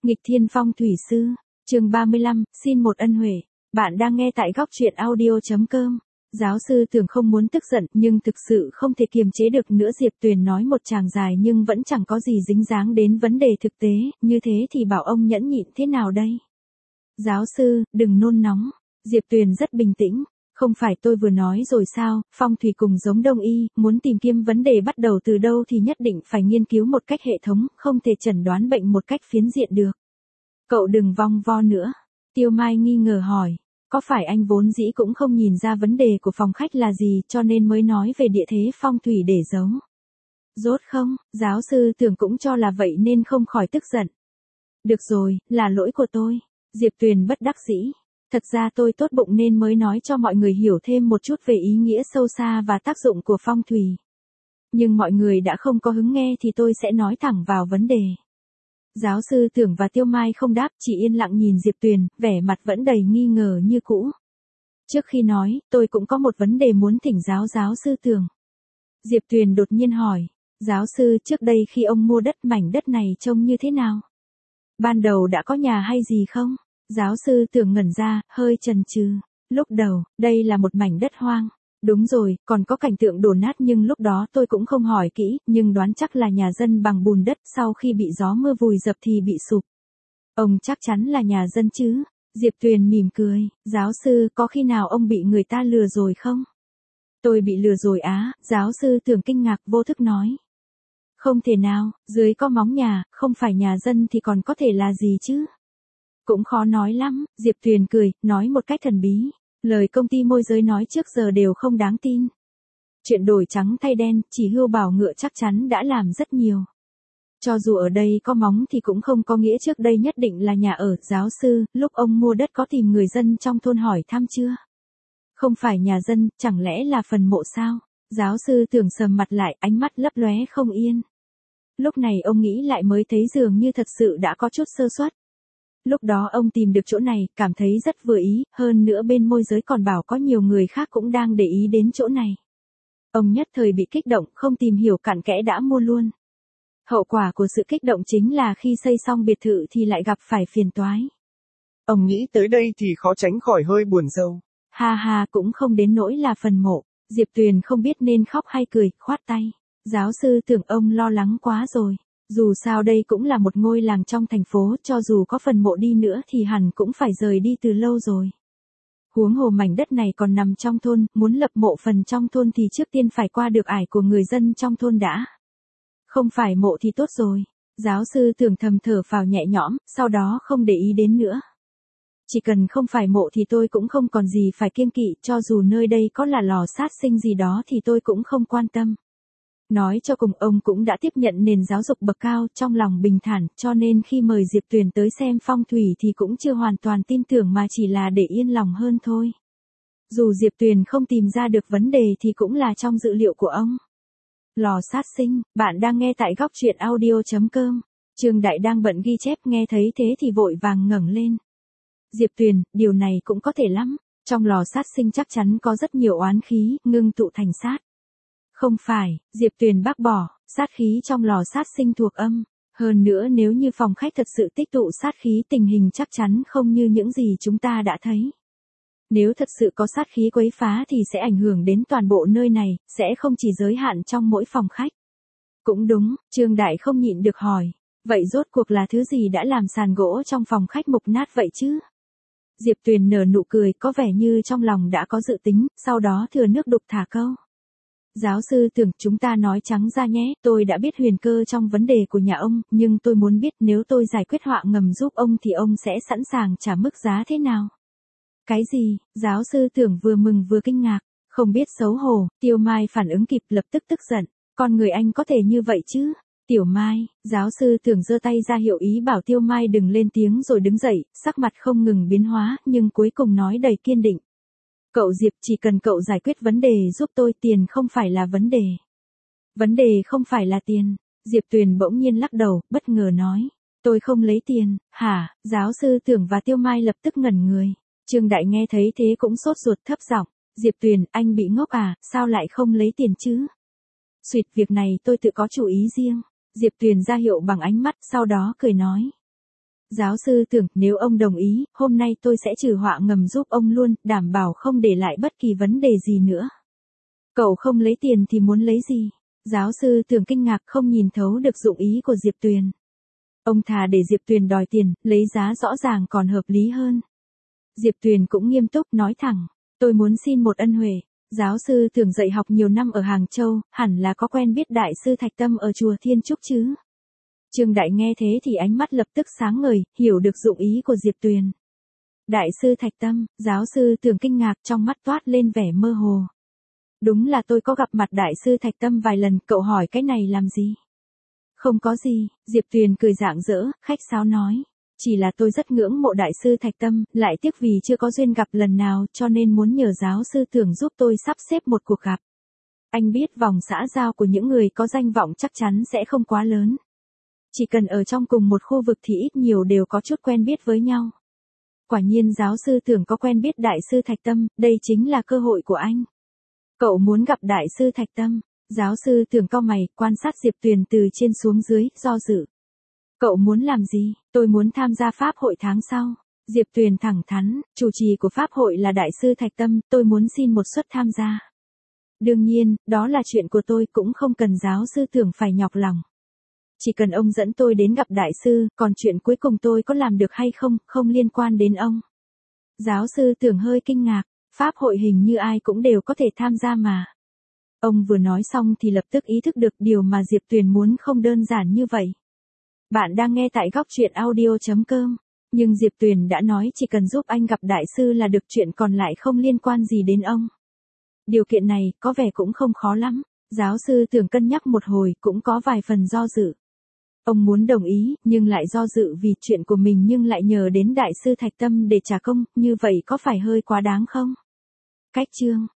Nghịch thiên phong thủy sư, chương 35, xin một ân huệ. Bạn đang nghe tại góc truyện audio.com. Giáo sư tưởng không muốn tức giận nhưng thực sự không thể kiềm chế được nữa. Diệp Tuyền nói một tràng dài nhưng vẫn chẳng có gì dính dáng đến vấn đề thực tế, như thế thì bảo ông nhẫn nhịn thế nào đây? Giáo sư, đừng nôn nóng. Diệp Tuyền rất bình tĩnh. Không phải tôi vừa nói rồi sao, phong thủy cùng giống đông y, muốn tìm kiếm vấn đề bắt đầu từ đâu thì nhất định phải nghiên cứu một cách hệ thống, không thể chẩn đoán bệnh một cách phiến diện được. Cậu đừng vòng vo nữa. Tiêu Mai nghi ngờ hỏi, có phải anh vốn dĩ cũng không nhìn ra vấn đề của phòng khách là gì cho nên mới nói về địa thế phong thủy để giấu? Rốt không, giáo sư tưởng cũng cho là vậy nên không khỏi tức giận. Được rồi, là lỗi của tôi. Diệp Tuyền bất đắc dĩ. Thật ra tôi tốt bụng nên mới nói cho mọi người hiểu thêm một chút về ý nghĩa sâu xa và tác dụng của phong thủy. Nhưng mọi người đã không có hứng nghe thì tôi sẽ nói thẳng vào vấn đề. Giáo sư Tưởng và Tiêu Mai không đáp, chỉ yên lặng nhìn Diệp Tuyền, vẻ mặt vẫn đầy nghi ngờ như cũ. Trước khi nói, tôi cũng có một vấn đề muốn thỉnh giáo sư Tưởng. Diệp Tuyền đột nhiên hỏi, giáo sư trước đây khi ông mua đất mảnh đất này trông như thế nào? Ban đầu đã có nhà hay gì không? Giáo sư Tưởng ngẩn ra, hơi chần chừ. Lúc đầu, đây là một mảnh đất hoang. Đúng rồi, còn có cảnh tượng đổ nát nhưng lúc đó tôi cũng không hỏi kỹ, nhưng đoán chắc là nhà dân bằng bùn đất sau khi bị gió mưa vùi dập thì bị sụp. Ông chắc chắn là nhà dân chứ? Diệp Tuyền mỉm cười, giáo sư có khi nào ông bị người ta lừa rồi không? Tôi bị lừa rồi á, giáo sư Tưởng kinh ngạc vô thức nói. Không thể nào, dưới có móng nhà, không phải nhà dân thì còn có thể là gì chứ? Cũng khó nói lắm, Diệp Tuyền cười, nói một cách thần bí. Lời công ty môi giới nói trước giờ đều không đáng tin. Chuyện đổi trắng thay đen, chỉ hươu bảo ngựa chắc chắn đã làm rất nhiều. Cho dù ở đây có móng thì cũng không có nghĩa trước đây nhất định là nhà ở. Giáo sư, lúc ông mua đất có tìm người dân trong thôn hỏi thăm chưa? Không phải nhà dân, chẳng lẽ là phần mộ sao? Giáo sư Tưởng sầm mặt lại, ánh mắt lấp lóe không yên. Lúc này ông nghĩ lại mới thấy dường như thật sự đã có chút sơ suất. Lúc đó ông tìm được chỗ này, cảm thấy rất vừa ý, hơn nữa bên môi giới còn bảo có nhiều người khác cũng đang để ý đến chỗ này. Ông nhất thời bị kích động, không tìm hiểu cặn kẽ đã mua luôn. Hậu quả của sự kích động chính là khi xây xong biệt thự thì lại gặp phải phiền toái. Ông nghĩ tới đây thì khó tránh khỏi hơi buồn rầu. Ha ha, cũng không đến nỗi là phần mộ. Diệp Tuyền không biết nên khóc hay cười, khoát tay. Giáo sư Tưởng ông lo lắng quá rồi. Dù sao đây cũng là một ngôi làng trong thành phố, cho dù có phần mộ đi nữa thì hẳn cũng phải rời đi từ lâu rồi. Huống hồ mảnh đất này còn nằm trong thôn, muốn lập mộ phần trong thôn thì trước tiên phải qua được ải của người dân trong thôn đã. Không phải mộ thì tốt rồi. Giáo sư Tưởng thầm thở phào nhẹ nhõm, sau đó không để ý đến nữa. Chỉ cần không phải mộ thì tôi cũng không còn gì phải kiêng kỵ, cho dù nơi đây có là lò sát sinh gì đó thì tôi cũng không quan tâm. Nói cho cùng ông cũng đã tiếp nhận nền giáo dục bậc cao, trong lòng bình thản, cho nên khi mời Diệp Tuyền tới xem phong thủy thì cũng chưa hoàn toàn tin tưởng mà chỉ là để yên lòng hơn thôi. Dù Diệp Tuyền không tìm ra được vấn đề thì cũng là trong dự liệu của ông. Lò sát sinh, bạn đang nghe tại góc truyện audio.com. Trương Đại đang bận ghi chép, nghe thấy thế thì vội vàng ngẩng lên. Diệp Tuyền, điều này cũng có thể lắm. Trong lò sát sinh chắc chắn có rất nhiều oán khí, ngưng tụ thành sát. Không phải, Diệp Tuyền bác bỏ, sát khí trong lò sát sinh thuộc âm. Hơn nữa nếu như phòng khách thật sự tích tụ sát khí tình hình chắc chắn không như những gì chúng ta đã thấy. Nếu thật sự có sát khí quấy phá thì sẽ ảnh hưởng đến toàn bộ nơi này, sẽ không chỉ giới hạn trong mỗi phòng khách. Cũng đúng, Trương Đại không nhịn được hỏi. Vậy rốt cuộc là thứ gì đã làm sàn gỗ trong phòng khách mục nát vậy chứ? Diệp Tuyền nở nụ cười, có vẻ như trong lòng đã có dự tính, sau đó thừa nước đục thả câu. Giáo sư Tưởng, chúng ta nói trắng ra nhé, tôi đã biết huyền cơ trong vấn đề của nhà ông, nhưng tôi muốn biết nếu tôi giải quyết họa ngầm giúp ông thì ông sẽ sẵn sàng trả mức giá thế nào? Cái gì? Giáo sư Tưởng vừa mừng vừa kinh ngạc, không biết xấu hổ. Tiêu Mai phản ứng kịp lập tức tức giận, con người anh có thể như vậy chứ? Tiểu Mai, giáo sư Tưởng giơ tay ra hiệu ý bảo Tiêu Mai đừng lên tiếng rồi đứng dậy, sắc mặt không ngừng biến hóa, nhưng cuối cùng nói đầy kiên định. Cậu Diệp, chỉ cần cậu giải quyết vấn đề giúp tôi, tiền không phải là vấn đề. Vấn đề không phải là tiền. Diệp Tuyền bỗng nhiên lắc đầu, bất ngờ nói. Tôi không lấy tiền, hả? Giáo sư Tưởng và Tiêu Mai lập tức ngẩn người. Trương Đại nghe thấy thế cũng sốt ruột thấp giọng. Diệp Tuyền, anh bị ngốc à, sao lại không lấy tiền chứ? Xuyệt, việc này tôi tự có chủ ý riêng. Diệp Tuyền ra hiệu bằng ánh mắt, sau đó cười nói. Giáo sư Tưởng, nếu ông đồng ý, hôm nay tôi sẽ trừ họa ngầm giúp ông luôn, đảm bảo không để lại bất kỳ vấn đề gì nữa. Cậu không lấy tiền thì muốn lấy gì? Giáo sư Tưởng kinh ngạc không nhìn thấu được dụng ý của Diệp Tuyền. Ông thà để Diệp Tuyền đòi tiền, lấy giá rõ ràng còn hợp lý hơn. Diệp Tuyền cũng nghiêm túc nói thẳng, tôi muốn xin một ân huệ. Giáo sư Tưởng dạy học nhiều năm ở Hàng Châu, hẳn là có quen biết đại sư Thạch Tâm ở chùa Thiên Trúc chứ. Trương Đại nghe thế thì ánh mắt lập tức sáng ngời, hiểu được dụng ý của Diệp Tuyền. Đại sư Thạch Tâm, giáo sư Tưởng kinh ngạc, trong mắt toát lên vẻ mơ hồ. Đúng là tôi có gặp mặt đại sư Thạch Tâm vài lần, cậu hỏi cái này làm gì? Không có gì, Diệp Tuyền cười rạng rỡ, khách sáo nói. Chỉ là tôi rất ngưỡng mộ đại sư Thạch Tâm, lại tiếc vì chưa có duyên gặp lần nào cho nên muốn nhờ giáo sư Tưởng giúp tôi sắp xếp một cuộc gặp. Anh biết vòng xã giao của những người có danh vọng chắc chắn sẽ không quá lớn. Chỉ cần ở trong cùng một khu vực thì ít nhiều đều có chút quen biết với nhau. Quả nhiên giáo sư Tưởng có quen biết đại sư Thạch Tâm, đây chính là cơ hội của anh. Cậu muốn gặp đại sư Thạch Tâm? Giáo sư Tưởng cau mày, quan sát Diệp Tuyền từ trên xuống dưới, do dự. Cậu muốn làm gì? Tôi muốn tham gia pháp hội tháng sau. Diệp Tuyền thẳng thắn, chủ trì của pháp hội là đại sư Thạch Tâm, tôi muốn xin một suất tham gia. Đương nhiên, đó là chuyện của tôi, cũng không cần giáo sư Tưởng phải nhọc lòng. Chỉ cần ông dẫn tôi đến gặp đại sư, còn chuyện cuối cùng tôi có làm được hay không, không liên quan đến ông. Giáo sư Tưởng hơi kinh ngạc, pháp hội hình như ai cũng đều có thể tham gia mà. Ông vừa nói xong thì lập tức ý thức được điều mà Diệp Tuyền muốn không đơn giản như vậy. Bạn đang nghe tại góc truyện audio.com. Nhưng Diệp Tuyền đã nói chỉ cần giúp anh gặp đại sư là được, chuyện còn lại không liên quan gì đến ông. Điều kiện này có vẻ cũng không khó lắm. Giáo sư Tưởng cân nhắc một hồi cũng có vài phần do dự. Ông muốn đồng ý, nhưng lại do dự vì chuyện của mình nhưng lại nhờ đến đại sư Thạch Tâm để trả công, như vậy có phải hơi quá đáng không? Cách chương